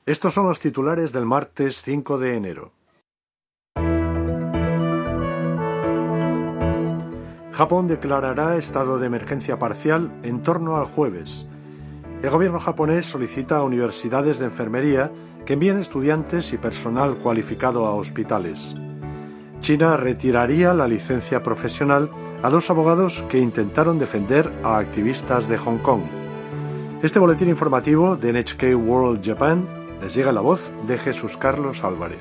Estos son los titulares del martes 5 de enero. Japón declarará estado de emergencia parcial en torno al jueves. El gobierno japonés solicita a universidades de enfermería que envíen estudiantes y personal cualificado a hospitales. China retiraría la licencia profesional a 2 abogados que intentaron defender a activistas de Hong Kong. Este boletín informativo de NHK World Japan les llega la voz de Jesús Carlos Álvarez.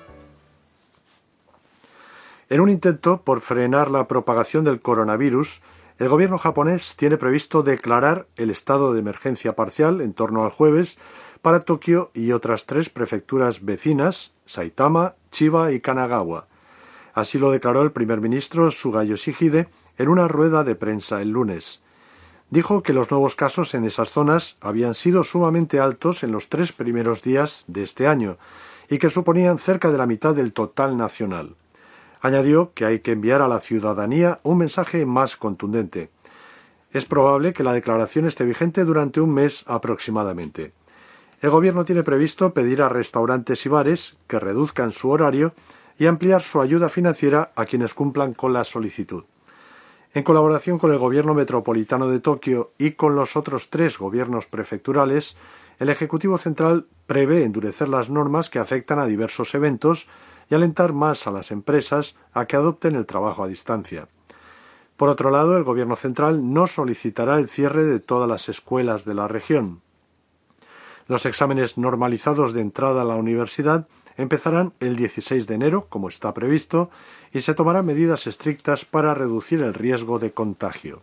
En un intento por frenar la propagación del coronavirus, el gobierno japonés tiene previsto declarar el estado de emergencia parcial en torno al jueves para Tokio y otras 3 prefecturas vecinas, Saitama, Chiba y Kanagawa. Así lo declaró el primer ministro Suga Yoshihide en una rueda de prensa el lunes. Dijo que los nuevos casos en esas zonas habían sido sumamente altos en los 3 primeros días de este año y que suponían cerca de la mitad del total nacional. Añadió que hay que enviar a la ciudadanía un mensaje más contundente. Es probable que la declaración esté vigente durante un mes aproximadamente. El gobierno tiene previsto pedir a restaurantes y bares que reduzcan su horario y ampliar su ayuda financiera a quienes cumplan con la solicitud. En colaboración con el gobierno metropolitano de Tokio y con los otros 3 gobiernos prefecturales, el Ejecutivo Central prevé endurecer las normas que afectan a diversos eventos y alentar más a las empresas a que adopten el trabajo a distancia. Por otro lado, el Gobierno Central no solicitará el cierre de todas las escuelas de la región. Los exámenes normalizados de entrada a la universidad empezarán el 16 de enero, como está previsto, y se tomarán medidas estrictas para reducir el riesgo de contagio.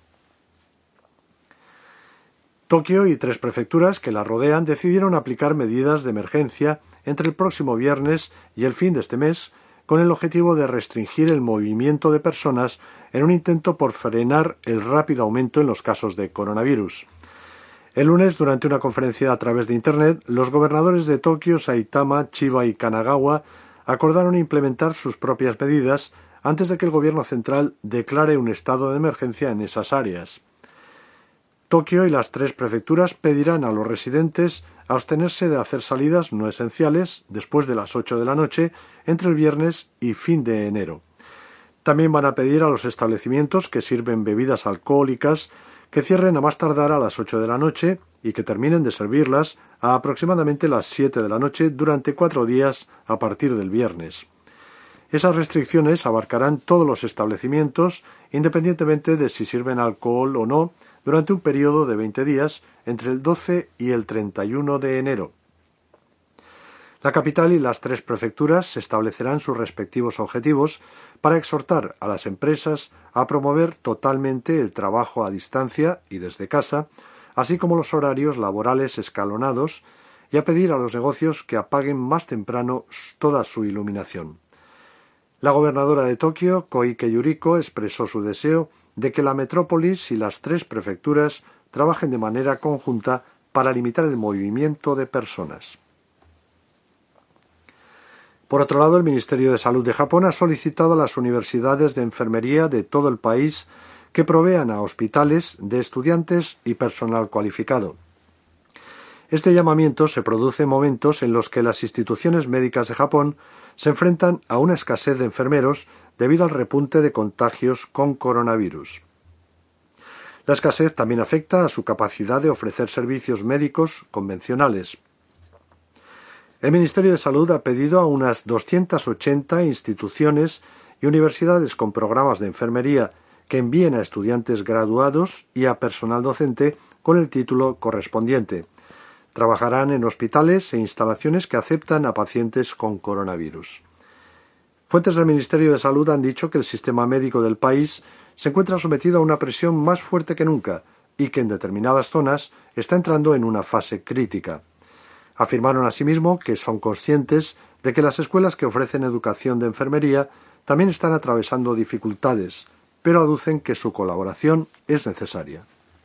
Tokio y 3 prefecturas que la rodean decidieron aplicar medidas de emergencia entre el próximo viernes y el fin de este mes, con el objetivo de restringir el movimiento de personas en un intento por frenar el rápido aumento en los casos de coronavirus. El lunes, durante una conferencia a través de Internet, los gobernadores de Tokio, Saitama, Chiba y Kanagawa acordaron implementar sus propias medidas antes de que el gobierno central declare un estado de emergencia en esas áreas. Tokio y las 3 prefecturas pedirán a los residentes abstenerse de hacer salidas no esenciales después de las 8 de la noche entre el viernes y fin de enero. También van a pedir a los establecimientos que sirven bebidas alcohólicas que cierren a más tardar a las 8 de la noche y que terminen de servirlas a aproximadamente las 7 de la noche durante 4 días a partir del viernes. Esas restricciones abarcarán todos los establecimientos, independientemente de si sirven alcohol o no, durante un periodo de 20 días entre el 12 y el 31 de enero. La capital y las 3 prefecturas establecerán sus respectivos objetivos para exhortar a las empresas a promover totalmente el trabajo a distancia y desde casa, así como los horarios laborales escalonados, y a pedir a los negocios que apaguen más temprano toda su iluminación. La gobernadora de Tokio, Koike Yuriko, expresó su deseo de que la metrópolis y las 3 prefecturas trabajen de manera conjunta para limitar el movimiento de personas. Por otro lado, el Ministerio de Salud de Japón ha solicitado a las universidades de enfermería de todo el país que provean a hospitales de estudiantes y personal cualificado. Este llamamiento se produce en momentos en los que las instituciones médicas de Japón se enfrentan a una escasez de enfermeros debido al repunte de contagios con coronavirus. La escasez también afecta a su capacidad de ofrecer servicios médicos convencionales. El Ministerio de Salud ha pedido a unas 280 instituciones y universidades con programas de enfermería que envíen a estudiantes graduados y a personal docente con el título correspondiente. Trabajarán en hospitales e instalaciones que aceptan a pacientes con coronavirus. Fuentes del Ministerio de Salud han dicho que el sistema médico del país se encuentra sometido a una presión más fuerte que nunca y que en determinadas zonas está entrando en una fase crítica. Afirmaron asimismo que son conscientes de que las escuelas que ofrecen educación de enfermería también están atravesando dificultades, pero aducen que su colaboración es necesaria.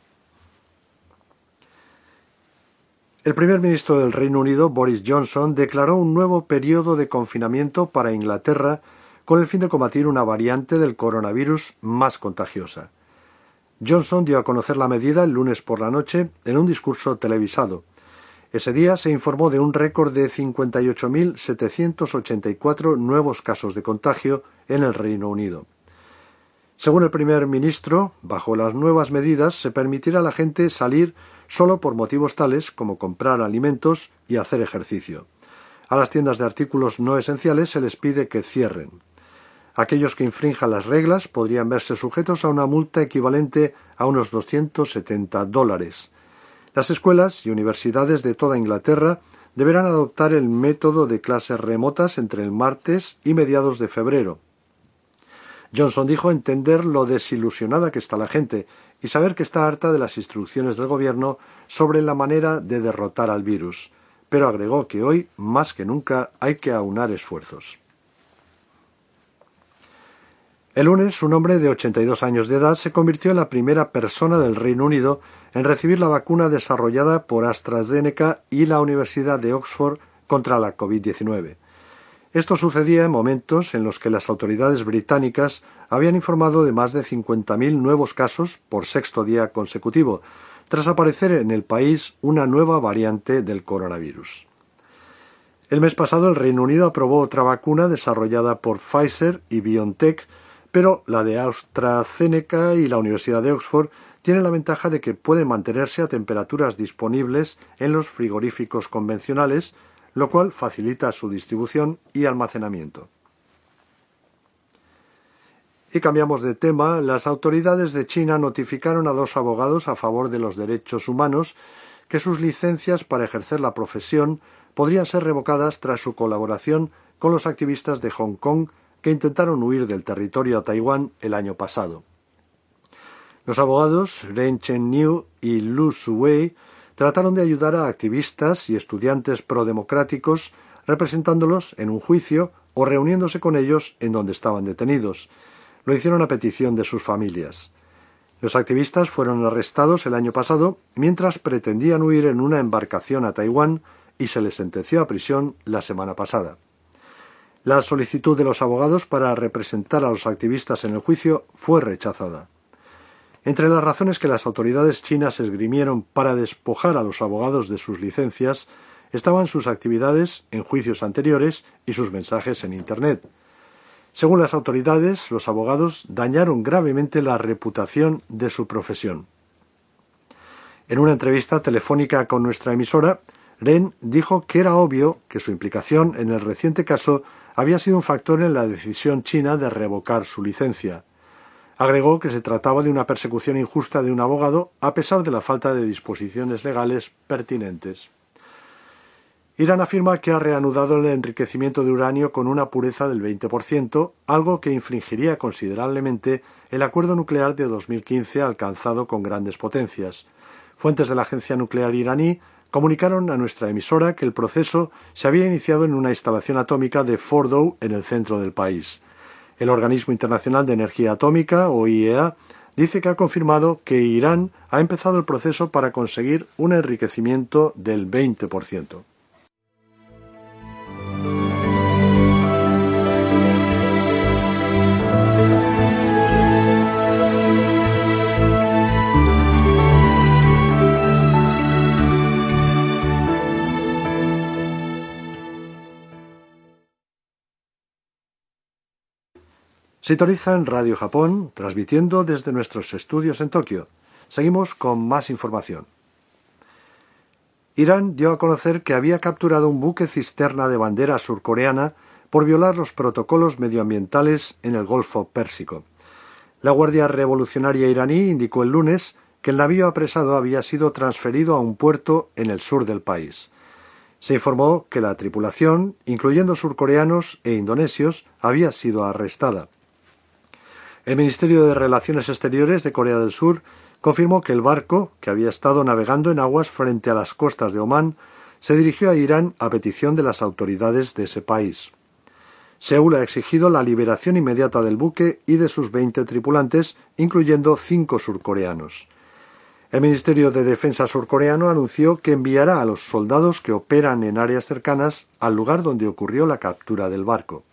El primer ministro del Reino Unido, Boris Johnson, declaró un nuevo periodo de confinamiento para Inglaterra con el fin de combatir una variante del coronavirus más contagiosa. Johnson dio a conocer la medida el lunes por la noche en un discurso televisado. Ese día se informó de un récord de 58.784 nuevos casos de contagio en el Reino Unido. Según el primer ministro, bajo las nuevas medidas se permitirá a la gente salir solo por motivos tales como comprar alimentos y hacer ejercicio. A las tiendas de artículos no esenciales se les pide que cierren. Aquellos que infrinjan las reglas podrían verse sujetos a una multa equivalente a unos $270. Las escuelas y universidades de toda Inglaterra deberán adoptar el método de clases remotas entre el martes y mediados de febrero. Johnson dijo entender lo desilusionada que está la gente y saber que está harta de las instrucciones del gobierno sobre la manera de derrotar al virus, pero agregó que hoy, más que nunca, hay que aunar esfuerzos. El lunes, un hombre de 82 años de edad se convirtió en la primera persona del Reino Unido en recibir la vacuna desarrollada por AstraZeneca y la Universidad de Oxford contra la COVID-19. Esto sucedía en momentos en los que las autoridades británicas habían informado de más de 50.000 nuevos casos por sexto día consecutivo, tras aparecer en el país una nueva variante del coronavirus. El mes pasado el Reino Unido aprobó otra vacuna desarrollada por Pfizer y BioNTech, pero la de AstraZeneca y la Universidad de Oxford tiene la ventaja de que pueden mantenerse a temperaturas disponibles en los frigoríficos convencionales, lo cual facilita su distribución y almacenamiento. Y cambiamos de tema. Las autoridades de China notificaron a 2 abogados a favor de los derechos humanos que sus licencias para ejercer la profesión podrían ser revocadas tras su colaboración con los activistas de Hong Kong que intentaron huir del territorio a Taiwán el año pasado. Los abogados Ren Chen-Niu y Lu Suwei trataron de ayudar a activistas y estudiantes prodemocráticos representándolos en un juicio o reuniéndose con ellos en donde estaban detenidos. Lo hicieron a petición de sus familias. Los activistas fueron arrestados el año pasado mientras pretendían huir en una embarcación a Taiwán y se les sentenció a prisión la semana pasada. La solicitud de los abogados para representar a los activistas en el juicio fue rechazada. Entre las razones que las autoridades chinas esgrimieron para despojar a los abogados de sus licencias estaban sus actividades en juicios anteriores y sus mensajes en Internet. Según las autoridades, los abogados dañaron gravemente la reputación de su profesión. En una entrevista telefónica con nuestra emisora, Ren dijo que era obvio que su implicación en el reciente caso había sido un factor en la decisión china de revocar su licencia. Agregó que se trataba de una persecución injusta de un abogado a pesar de la falta de disposiciones legales pertinentes. Irán afirma que ha reanudado el enriquecimiento de uranio con una pureza del 20%, algo que infringiría considerablemente el acuerdo nuclear de 2015 alcanzado con grandes potencias. Fuentes de la agencia nuclear iraní comunicaron a nuestra emisora que el proceso se había iniciado en una instalación atómica de Fordow en el centro del país. El Organismo Internacional de Energía Atómica, o IEA, dice que ha confirmado que Irán ha empezado el proceso para conseguir un enriquecimiento del 20%. Sintonizan Radio Japón, transmitiendo desde nuestros estudios en Tokio. Seguimos con más información. Irán dio a conocer que había capturado un buque cisterna de bandera surcoreana por violar los protocolos medioambientales en el Golfo Pérsico. La Guardia Revolucionaria iraní indicó el lunes que el navío apresado había sido transferido a un puerto en el sur del país. Se informó que la tripulación, incluyendo surcoreanos e indonesios, había sido arrestada. El Ministerio de Relaciones Exteriores de Corea del Sur confirmó que el barco, que había estado navegando en aguas frente a las costas de Omán, se dirigió a Irán a petición de las autoridades de ese país. Seúl ha exigido la liberación inmediata del buque y de sus 20 tripulantes, incluyendo 5 surcoreanos. El Ministerio de Defensa surcoreano anunció que enviará a los soldados que operan en áreas cercanas al lugar donde ocurrió la captura del barco.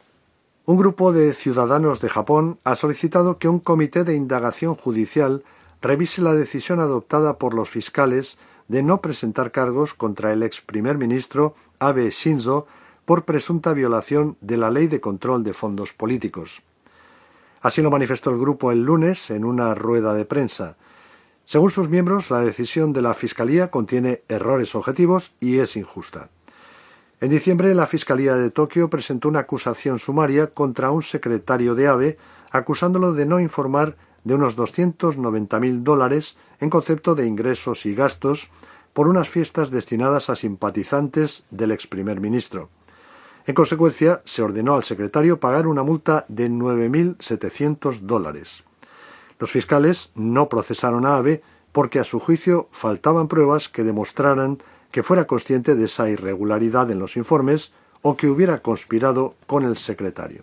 Un grupo de ciudadanos de Japón ha solicitado que un comité de indagación judicial revise la decisión adoptada por los fiscales de no presentar cargos contra el ex primer ministro Abe Shinzo por presunta violación de la Ley de Control de Fondos Políticos. Así lo manifestó el grupo el lunes en una rueda de prensa. Según sus miembros, la decisión de la Fiscalía contiene errores objetivos y es injusta. En diciembre, la Fiscalía de Tokio presentó una acusación sumaria contra un secretario de Abe, acusándolo de no informar de unos $290.000 en concepto de ingresos y gastos por unas fiestas destinadas a simpatizantes del ex primer ministro. En consecuencia, se ordenó al secretario pagar una multa de $9.700. Los fiscales no procesaron a Abe porque a su juicio faltaban pruebas que demostraran que fuera consciente de esa irregularidad en los informes o que hubiera conspirado con el secretario.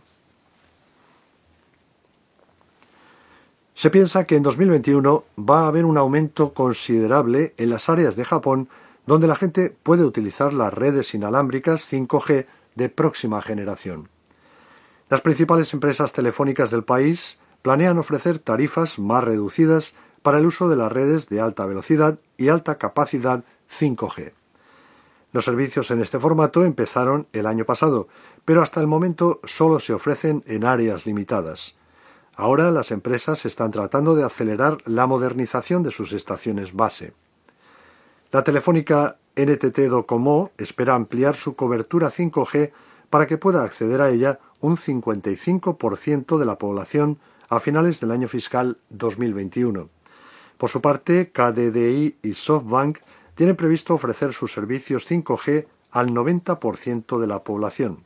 Se piensa que en 2021 va a haber un aumento considerable en las áreas de Japón donde la gente puede utilizar las redes inalámbricas 5G de próxima generación. Las principales empresas telefónicas del país planean ofrecer tarifas más reducidas para el uso de las redes de alta velocidad y alta capacidad 5G. Los servicios en este formato empezaron el año pasado, pero hasta el momento solo se ofrecen en áreas limitadas. Ahora las empresas están tratando de acelerar la modernización de sus estaciones base. La telefónica NTT Docomo espera ampliar su cobertura 5G para que pueda acceder a ella un 55% de la población a finales del año fiscal 2021. Por su parte, KDDI y SoftBank tienen previsto ofrecer sus servicios 5G al 90% de la población.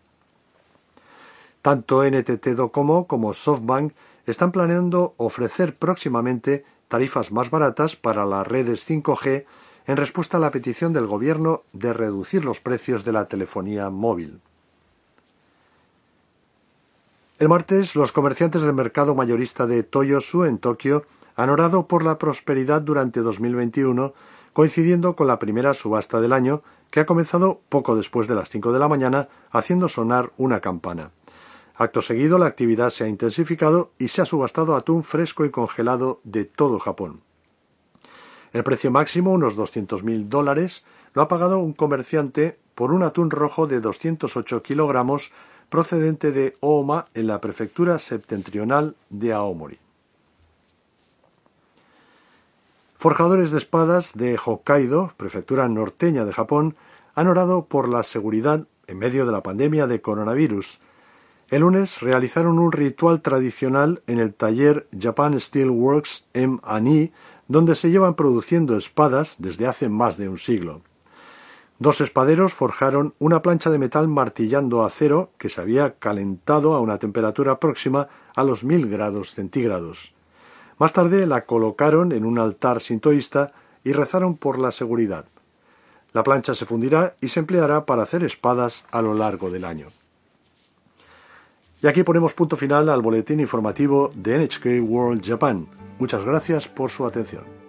Tanto NTT Docomo como SoftBank están planeando ofrecer próximamente tarifas más baratas para las redes 5G en respuesta a la petición del gobierno de reducir los precios de la telefonía móvil. El martes, los comerciantes del mercado mayorista de Toyosu en Tokio han orado por la prosperidad durante 2021, coincidiendo con la primera subasta del año, que ha comenzado poco después de las 5 de la mañana, haciendo sonar una campana. Acto seguido, la actividad se ha intensificado y se ha subastado atún fresco y congelado de todo Japón. El precio máximo, unos $200.000, lo ha pagado un comerciante por un atún rojo de 208 kilogramos procedente de Ooma en la prefectura septentrional de Aomori. Forjadores de espadas de Hokkaido, prefectura norteña de Japón, han orado por la seguridad en medio de la pandemia de coronavirus. El lunes realizaron un ritual tradicional en el taller Japan Steel Works en Ani, donde se llevan produciendo espadas desde hace más de un siglo. 2 espaderos forjaron una plancha de metal martillando acero que se había calentado a una temperatura próxima a los 1000 grados centígrados. Más tarde la colocaron en un altar sintoísta y rezaron por la seguridad. La plancha se fundirá y se empleará para hacer espadas a lo largo del año. Y aquí ponemos punto final al boletín informativo de NHK World Japan. Muchas gracias por su atención.